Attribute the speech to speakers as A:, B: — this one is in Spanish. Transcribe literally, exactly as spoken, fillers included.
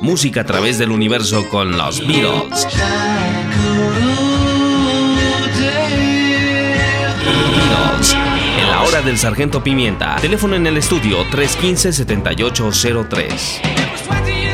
A: música a través del universo con los Beatles. Beatles. En la hora del Sargento Pimienta. Teléfono en el estudio tres uno cinco, siete ocho cero tres.